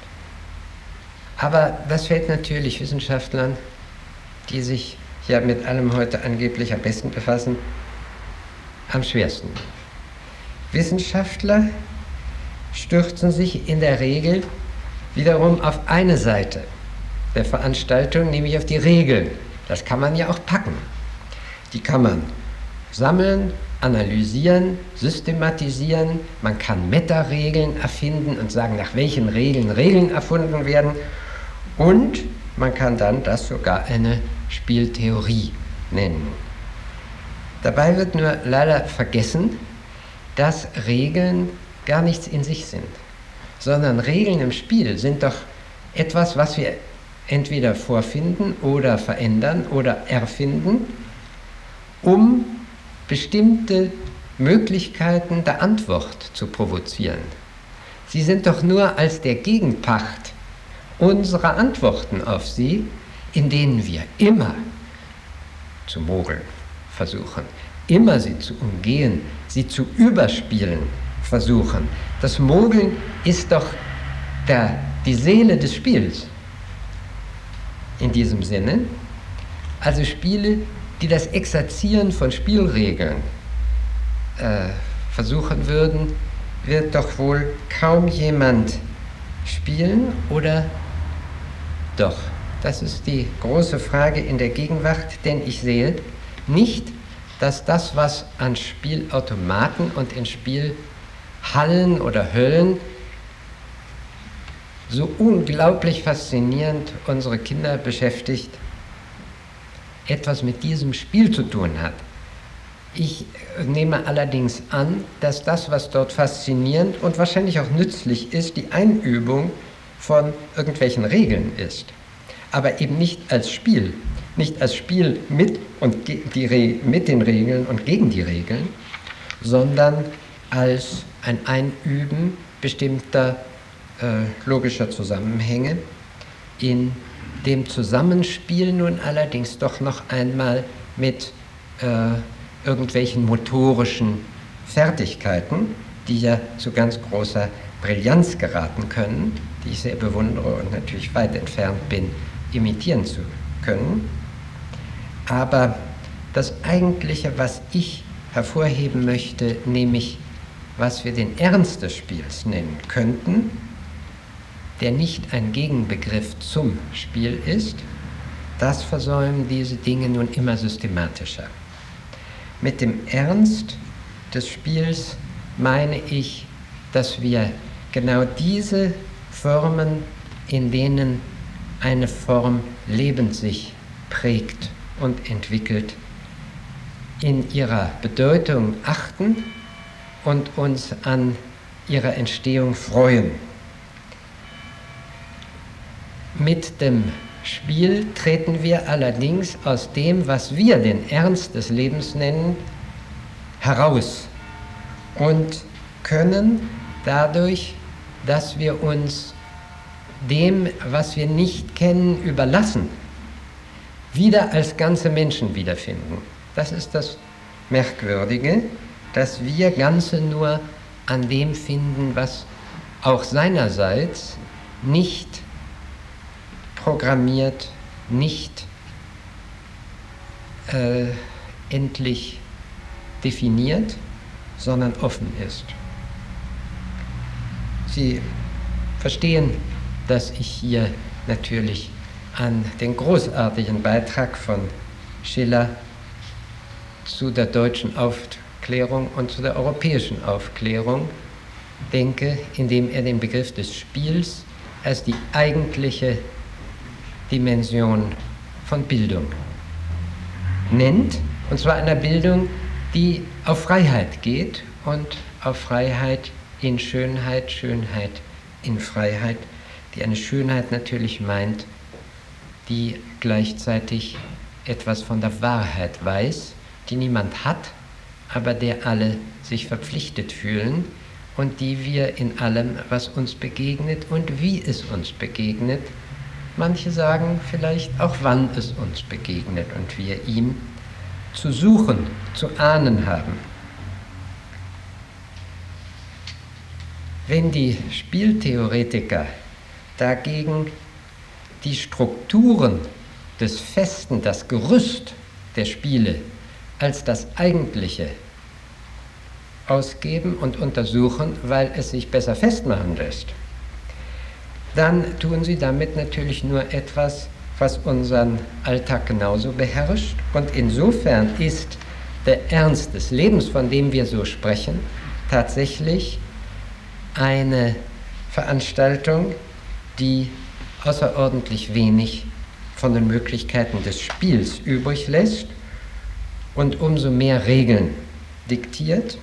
Aber das fällt natürlich Wissenschaftlern, die sich ja mit allem heute angeblich am besten befassen, am schwersten. Wissenschaftler stürzen sich in der Regel wiederum auf eine Seite der Veranstaltung, nämlich auf die Regeln. Das kann man ja auch packen. Die kann man sammeln, analysieren, systematisieren. Man kann Meta-Regeln erfinden und sagen, nach welchen Regeln erfunden werden. Und man kann dann das sogar eine Spieltheorie nennen. Dabei wird nur leider vergessen, dass Regeln gar nichts in sich sind, sondern Regeln im Spiel sind doch etwas, was wir entweder vorfinden oder verändern oder erfinden, um bestimmte Möglichkeiten der Antwort zu provozieren. Sie sind doch nur als der Gegenpart unserer Antworten auf sie, in denen wir immer zu mogeln versuchen, immer sie zu umgehen, sie zu überspielen versuchen. Das Mogeln ist doch die Seele des Spiels. In diesem Sinne, also Spiele, die das Exerzieren von Spielregeln versuchen würden, wird doch wohl kaum jemand spielen, oder doch? Das ist die große Frage in der Gegenwart, denn ich sehe nicht, dass das, was an Spielautomaten und in Spielhallen oder Höllen so unglaublich faszinierend unsere Kinder beschäftigt, etwas mit diesem Spiel zu tun hat. Ich nehme allerdings an, dass das, was dort faszinierend und wahrscheinlich auch nützlich ist, die Einübung von irgendwelchen Regeln ist. Aber eben nicht als Spiel. Nicht als Spiel mit den Regeln und gegen die Regeln, sondern als ein Einüben bestimmter logischer Zusammenhänge, in dem Zusammenspiel nun allerdings doch noch einmal mit irgendwelchen motorischen Fertigkeiten, die ja zu ganz großer Brillanz geraten können, die ich sehr bewundere und natürlich weit entfernt bin, imitieren zu können. Aber das Eigentliche, was ich hervorheben möchte, nämlich was wir den Ernst des Spiels nennen könnten, der nicht ein Gegenbegriff zum Spiel ist, das versäumen diese Dinge nun immer systematischer. Mit dem Ernst des Spiels meine ich, dass wir genau diese Formen, in denen eine Form lebend sich prägt und entwickelt, in ihrer Bedeutung achten und uns an ihrer Entstehung freuen. Mit dem Spiel treten wir allerdings aus dem, was wir den Ernst des Lebens nennen, heraus und können dadurch, dass wir uns dem, was wir nicht kennen, überlassen, wieder als ganze Menschen wiederfinden. Das ist das Merkwürdige, dass wir Ganze nur an dem finden, was auch seinerseits nicht programmiert, nicht endlich definiert, sondern offen ist. Sie verstehen, dass ich hier natürlich an den großartigen Beitrag von Schiller zu der deutschen Aufklärung und zu der europäischen Aufklärung denke, indem er den Begriff des Spiels als die eigentliche Dimension von Bildung nennt, und zwar einer Bildung, die auf Freiheit geht und auf Freiheit in Schönheit, Schönheit in Freiheit, die eine Schönheit natürlich meint, die gleichzeitig etwas von der Wahrheit weiß, die niemand hat, aber der alle sich verpflichtet fühlen und die wir in allem, was uns begegnet und wie es uns begegnet, manche sagen vielleicht auch, wann es uns begegnet und wir ihm zu suchen, zu ahnen haben. Wenn die Spieltheoretiker dagegen die Strukturen des Festen, das Gerüst der Spiele als das Eigentliche ausgeben und untersuchen, weil es sich besser festmachen lässt, dann tun sie damit natürlich nur etwas, was unseren Alltag genauso beherrscht. Und insofern ist der Ernst des Lebens, von dem wir so sprechen, tatsächlich eine Veranstaltung, die außerordentlich wenig von den Möglichkeiten des Spiels übrig lässt und umso mehr Regeln diktiert.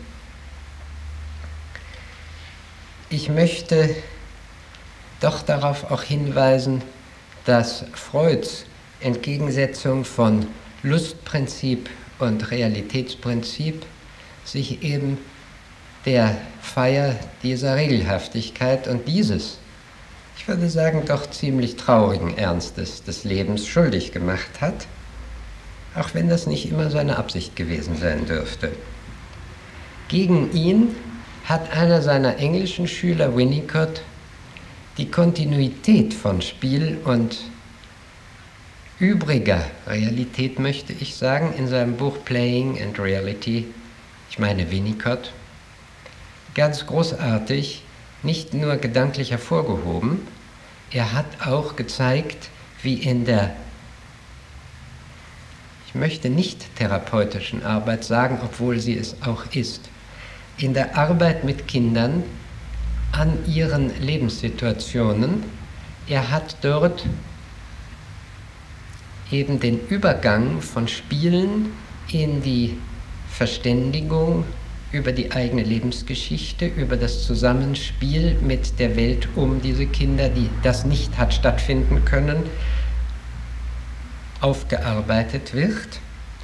Ich möchte doch darauf auch hinweisen, dass Freuds Entgegensetzung von Lustprinzip und Realitätsprinzip sich eben der Feier dieser Regelhaftigkeit und dieses, ich würde sagen, doch ziemlich traurigen Ernstes des Lebens schuldig gemacht hat, auch wenn das nicht immer seine Absicht gewesen sein dürfte. Gegen ihn hat einer seiner englischen Schüler, Winnicott, die Kontinuität von Spiel und übriger Realität, möchte ich sagen, in seinem Buch Playing and Reality, ich meine Winnicott, ganz großartig, nicht nur gedanklich hervorgehoben, er hat auch gezeigt, wie in der, ich möchte nicht therapeutischen Arbeit sagen, obwohl sie es auch ist, in der Arbeit mit Kindern an ihren Lebenssituationen, er hat dort eben den Übergang von Spielen in die Verständigung über die eigene Lebensgeschichte, über das Zusammenspiel mit der Welt um diese Kinder, die das nicht hat stattfinden können, aufgearbeitet wird.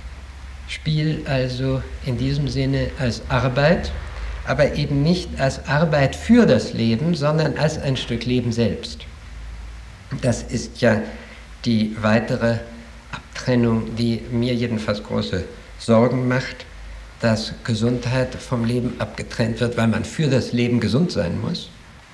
Spiel also in diesem Sinne als Arbeit, aber eben nicht als Arbeit für das Leben, sondern als ein Stück Leben selbst. Das ist ja die weitere Abtrennung, die mir jedenfalls große Sorgen macht, dass Gesundheit vom Leben abgetrennt wird, weil man für das Leben gesund sein muss,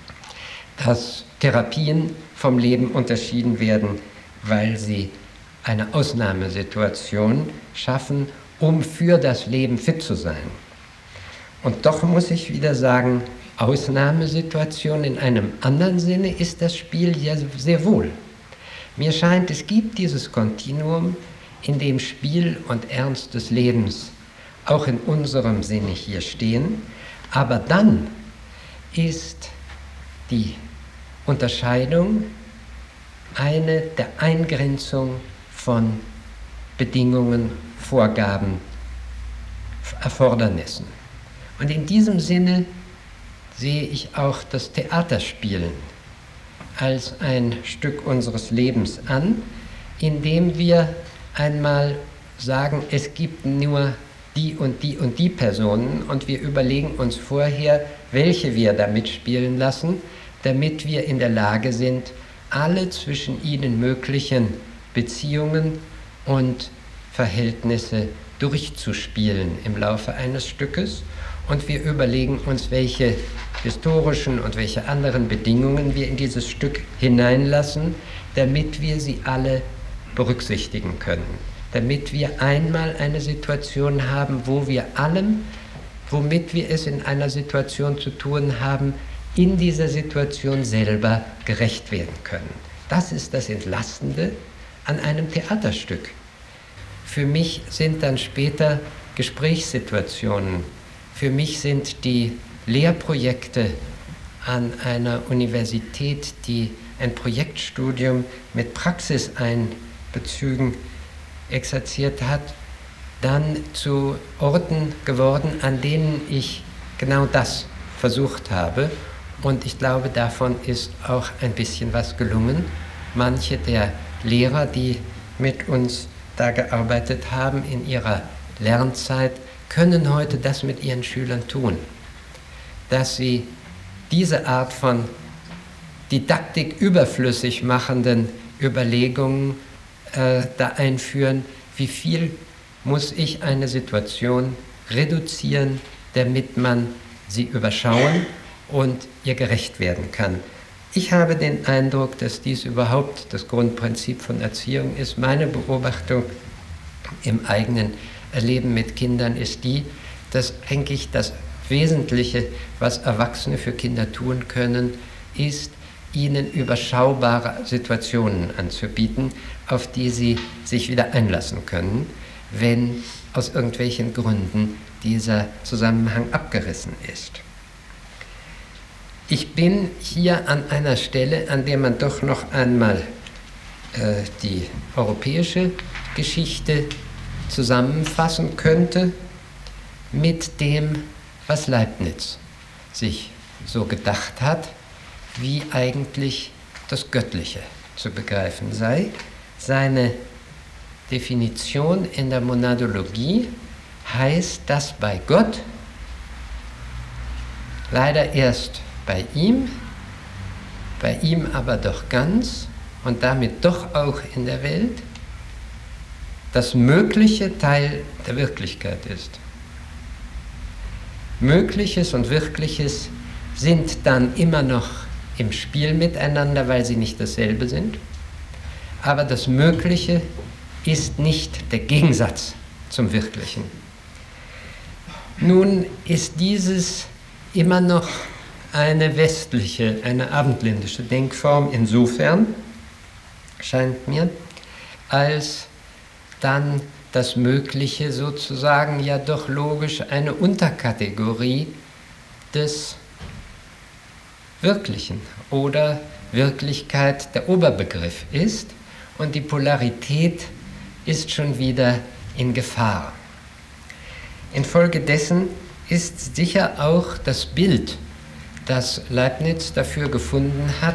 dass Therapien vom Leben unterschieden werden, weil sie eine Ausnahmesituation schaffen, um für das Leben fit zu sein. Und doch muss ich wieder sagen, Ausnahmesituation in einem anderen Sinne ist das Spiel ja sehr wohl. Mir scheint, es gibt dieses Kontinuum, in dem Spiel und Ernst des Lebens auch in unserem Sinne hier stehen, aber dann ist die Unterscheidung eine der Eingrenzung von Bedingungen, Vorgaben, Erfordernissen. Und in diesem Sinne sehe ich auch das Theaterspielen als ein Stück unseres Lebens an, in dem wir einmal sagen, es gibt nur die und die und die Personen und wir überlegen uns vorher, welche wir da mitspielen lassen, damit wir in der Lage sind, alle zwischen ihnen möglichen Beziehungen und Verhältnisse durchzuspielen im Laufe eines Stückes. Und wir überlegen uns, welche historischen und welche anderen Bedingungen wir in dieses Stück hineinlassen, damit wir sie alle berücksichtigen können. Damit wir einmal eine Situation haben, wo wir allem, womit wir es in einer Situation zu tun haben, in dieser Situation selber gerecht werden können. Das ist das Entlastende an einem Theaterstück. Für mich sind dann später Gesprächssituationen, für mich sind die Lehrprojekte an einer Universität, die ein Projektstudium mit Praxiseinbezügen exerziert hat, dann zu Orten geworden, an denen ich genau das versucht habe. Und ich glaube, davon ist auch ein bisschen was gelungen. Manche der Lehrer, die mit uns da gearbeitet haben in ihrer Lernzeit, können heute das mit ihren Schülern tun, dass sie diese Art von Didaktik überflüssig machenden Überlegungen da einführen, wie viel muss ich eine Situation reduzieren, damit man sie überschauen und ihr gerecht werden kann. Ich habe den Eindruck, dass dies überhaupt das Grundprinzip von Erziehung ist. Meine Beobachtung im eigenen Erleben mit Kindern ist die, dass eigentlich das Wesentliche, was Erwachsene für Kinder tun können, ist, ihnen überschaubare Situationen anzubieten, auf die sie sich wieder einlassen können, wenn aus irgendwelchen Gründen dieser Zusammenhang abgerissen ist. Ich bin hier an einer Stelle, an der man doch noch einmal die europäische Geschichte zusammenfassen könnte mit dem, was Leibniz sich so gedacht hat, wie eigentlich das Göttliche zu begreifen sei. Seine Definition in der Monadologie heißt, dass bei Gott, leider erst bei ihm aber doch ganz und damit doch auch in der Welt, das Mögliche Teil der Wirklichkeit ist. Mögliches und Wirkliches sind dann immer noch im Spiel miteinander, weil sie nicht dasselbe sind. Aber das Mögliche ist nicht der Gegensatz zum Wirklichen. Nun ist dieses immer noch eine westliche, eine abendländische Denkform insofern, scheint mir, als dann das Mögliche sozusagen ja doch logisch eine Unterkategorie des Wirklichen oder Wirklichkeit der Oberbegriff ist und die Polarität ist schon wieder in Gefahr. Infolgedessen ist sicher auch das Bild, das Leibniz dafür gefunden hat,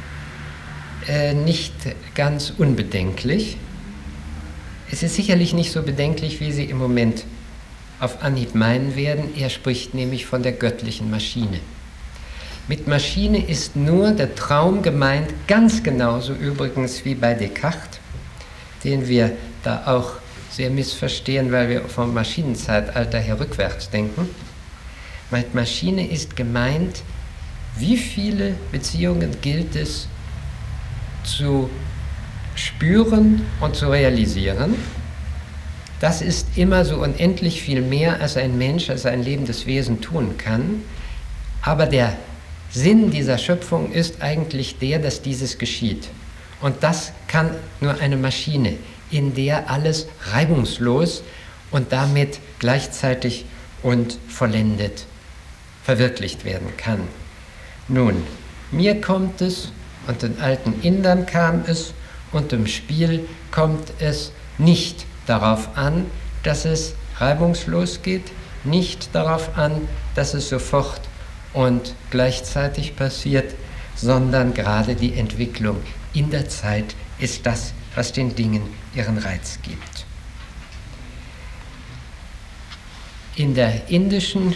nicht ganz unbedenklich. Es ist sicherlich nicht so bedenklich, wie Sie im Moment auf Anhieb meinen werden. Er spricht nämlich von der göttlichen Maschine. Mit Maschine ist nur der Traum gemeint, ganz genauso übrigens wie bei Descartes, den wir da auch sehr missverstehen, weil wir vom Maschinenzeitalter her rückwärts denken. Mit Maschine ist gemeint, wie viele Beziehungen gilt es zu spüren und zu realisieren. Das ist immer so unendlich viel mehr, als ein Mensch, als ein lebendes Wesen tun kann. Aber der Sinn dieser Schöpfung ist eigentlich der, dass dieses geschieht. Und das kann nur eine Maschine, in der alles reibungslos und damit gleichzeitig und vollendet verwirklicht werden kann. Nun, mir kommt es, und den alten Indern kam es, und im Spiel kommt es nicht darauf an, dass es reibungslos geht, nicht darauf an, dass es sofort und gleichzeitig passiert, sondern gerade die Entwicklung in der Zeit ist das, was den Dingen ihren Reiz gibt. In der indischen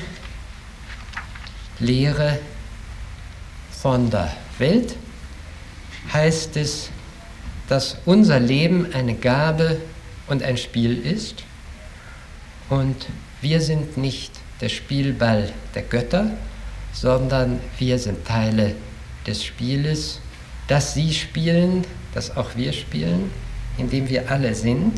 Lehre von der Welt heißt es, dass unser Leben eine Gabe und ein Spiel ist und wir sind nicht der Spielball der Götter, sondern wir sind Teile des Spieles, das sie spielen, das auch wir spielen, in dem wir alle sind.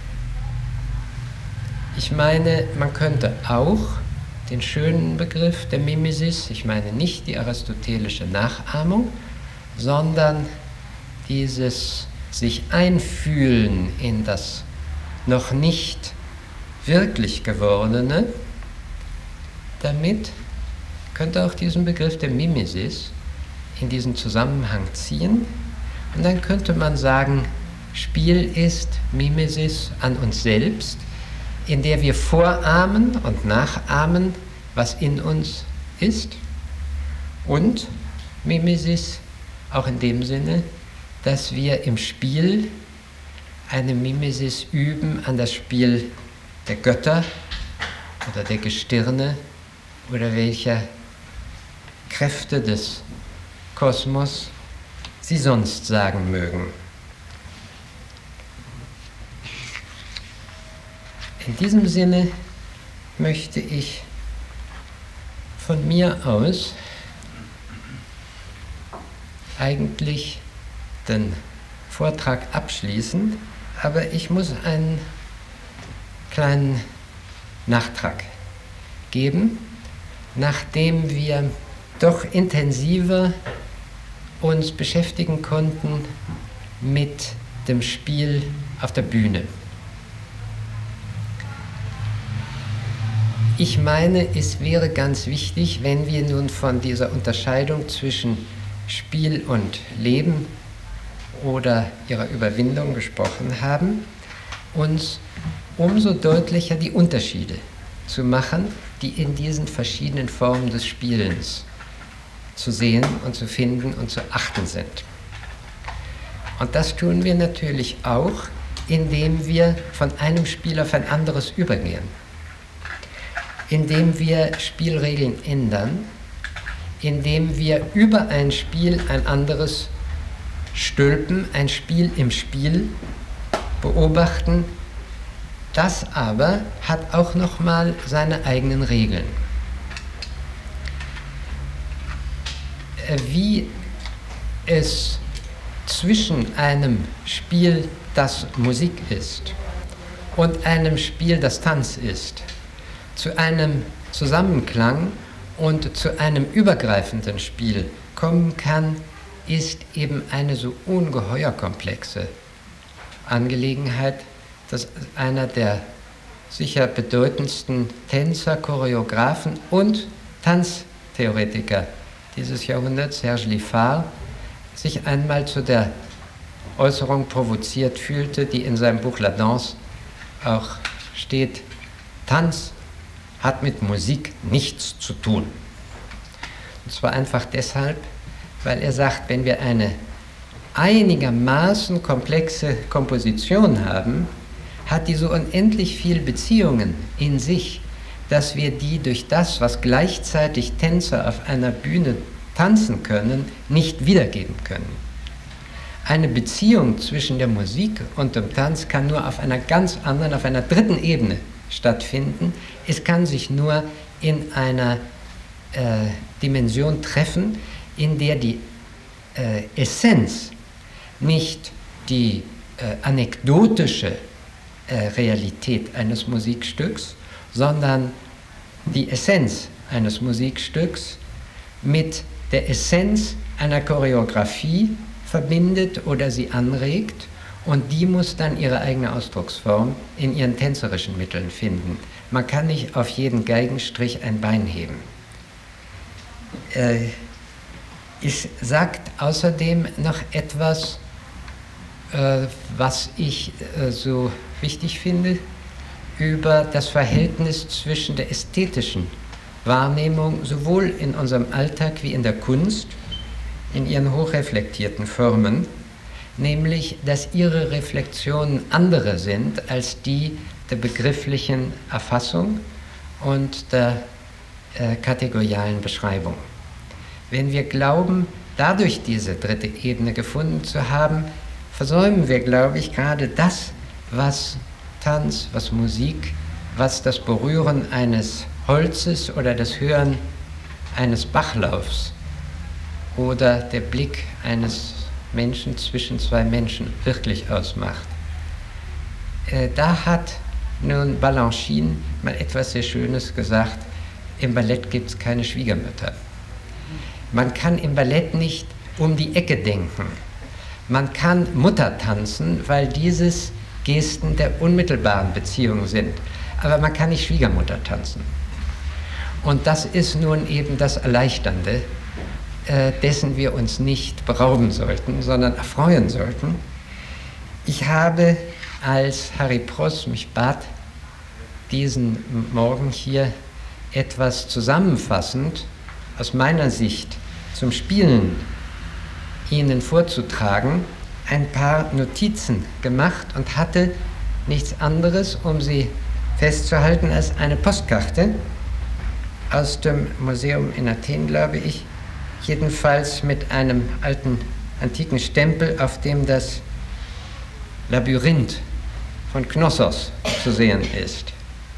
Ich meine, man könnte auch den schönen Begriff der Mimesis, ich meine nicht die aristotelische Nachahmung, sondern dieses sich einfühlen in das noch nicht wirklich Gewordene, damit könnte auch diesen Begriff der Mimesis in diesen Zusammenhang ziehen und dann könnte man sagen, Spiel ist Mimesis an uns selbst, in der wir vorahmen und nachahmen, was in uns ist. Und Mimesis auch in dem Sinne, dass wir im Spiel eine Mimesis üben an das Spiel der Götter oder der Gestirne oder welcher Kräfte des Kosmos sie sonst sagen mögen. In diesem Sinne möchte ich von mir aus eigentlich den Vortrag abschließen, aber ich muss einen kleinen Nachtrag geben, nachdem wir doch intensiver uns beschäftigen konnten mit dem Spiel auf der Bühne. Ich meine, es wäre ganz wichtig, wenn wir nun von dieser Unterscheidung zwischen Spiel und Leben oder ihrer Überwindung gesprochen haben, uns umso deutlicher die Unterschiede zu machen, die in diesen verschiedenen Formen des Spielens zu sehen und zu finden und zu achten sind. Und das tun wir natürlich auch, indem wir von einem Spiel auf ein anderes übergehen, indem wir Spielregeln ändern, indem wir über ein Spiel ein anderes stülpen, ein Spiel im Spiel beobachten. Das aber hat auch nochmal seine eigenen Regeln. Wie es zwischen einem Spiel, das Musik ist, und einem Spiel, das Tanz ist, zu einem Zusammenklang und zu einem übergreifenden Spiel kommen kann, ist eben eine so ungeheuer komplexe Angelegenheit, dass einer der sicher bedeutendsten Tänzer, Choreografen und Tanztheoretiker dieses Jahrhunderts, Serge Liffard, sich einmal zu der Äußerung provoziert fühlte, die in seinem Buch La Danse auch steht: Tanz hat mit Musik nichts zu tun. Und zwar einfach deshalb, weil er sagt, wenn wir eine einigermaßen komplexe Komposition haben, hat die so unendlich viele Beziehungen in sich, dass wir die durch das, was gleichzeitig Tänzer auf einer Bühne tanzen können, nicht wiedergeben können. Eine Beziehung zwischen der Musik und dem Tanz kann nur auf einer ganz anderen, auf einer dritten Ebene stattfinden. Es kann sich nur in einer Dimension treffen, in der die Essenz nicht die anekdotische Realität eines Musikstücks, sondern die Essenz eines Musikstücks mit der Essenz einer Choreografie verbindet oder sie anregt, und die muss dann ihre eigene Ausdrucksform in ihren tänzerischen Mitteln finden. Man kann nicht auf jeden Geigenstrich ein Bein heben. Es sagt außerdem noch etwas, was ich so wichtig finde, über das Verhältnis zwischen der ästhetischen Wahrnehmung sowohl in unserem Alltag wie in der Kunst, in ihren hochreflektierten Formen, nämlich, dass ihre Reflexionen andere sind als die der begrifflichen Erfassung und der kategorialen Beschreibung. Wenn wir glauben, dadurch diese dritte Ebene gefunden zu haben, versäumen wir, glaube ich, gerade das, was Tanz, was Musik, was das Berühren eines Holzes oder das Hören eines Bachlaufs oder der Blick eines Menschen zwischen zwei Menschen wirklich ausmacht. Da hat nun Balanchine mal etwas sehr Schönes gesagt: Im Ballett gibt es keine Schwiegermütter. Man kann im Ballett nicht um die Ecke denken. Man kann Mutter tanzen, weil dieses Gesten der unmittelbaren Beziehung sind. Aber man kann nicht Schwiegermutter tanzen. Und das ist nun eben das Erleichternde, dessen wir uns nicht berauben sollten, sondern erfreuen sollten. Ich habe, als Harry Pross mich bat, diesen Morgen hier etwas zusammenfassend aus meiner Sicht zum Spielen Ihnen vorzutragen, ein paar Notizen gemacht und hatte nichts anderes, um sie festzuhalten, als eine Postkarte aus dem Museum in Athen, glaube ich, jedenfalls mit einem alten antiken Stempel, auf dem das Labyrinth von Knossos zu sehen ist.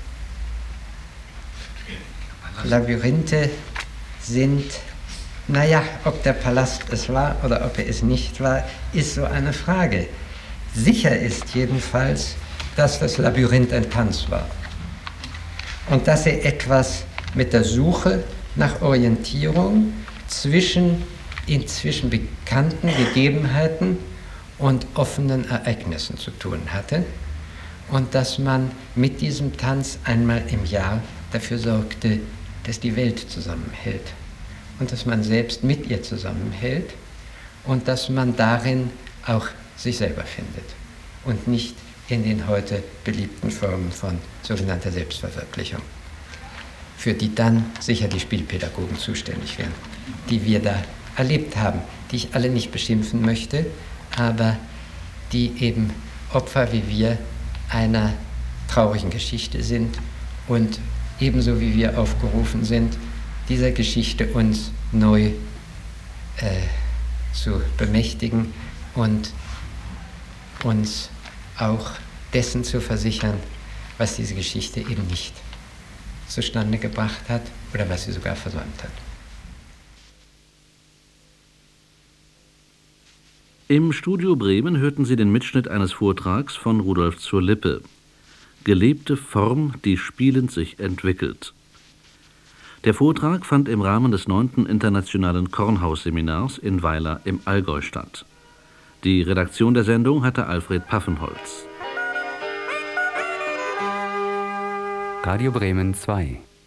Labyrinthe sind, naja, ob der Palast es war oder ob er es nicht war, ist so eine Frage. Sicher ist jedenfalls, dass das Labyrinth ein Tanz war und dass er etwas mit der Suche nach Orientierung zwischen inzwischen bekannten Gegebenheiten und offenen Ereignissen zu tun hatte und dass man mit diesem Tanz einmal im Jahr dafür sorgte, dass die Welt zusammenhält und dass man selbst mit ihr zusammenhält und dass man darin auch sich selber findet und nicht in den heute beliebten Formen von sogenannter Selbstverwirklichung, für die dann sicher die Spielpädagogen zuständig wären, die wir da erlebt haben, die ich alle nicht beschimpfen möchte, aber die eben Opfer wie wir einer traurigen Geschichte sind und ebenso wie wir aufgerufen sind, dieser Geschichte uns neu zu bemächtigen und uns auch dessen zu versichern, was diese Geschichte eben nicht zustande gebracht hat oder was sie sogar versäumt hat. Im Studio Bremen hörten Sie den Mitschnitt eines Vortrags von Rudolf zur Lippe. Gelebte Form, die spielend sich entwickelt. Der Vortrag fand im Rahmen des 9. Internationalen Kornhausseminars in Weiler im Allgäu statt. Die Redaktion der Sendung hatte Alfred Paffenholz. Radio Bremen 2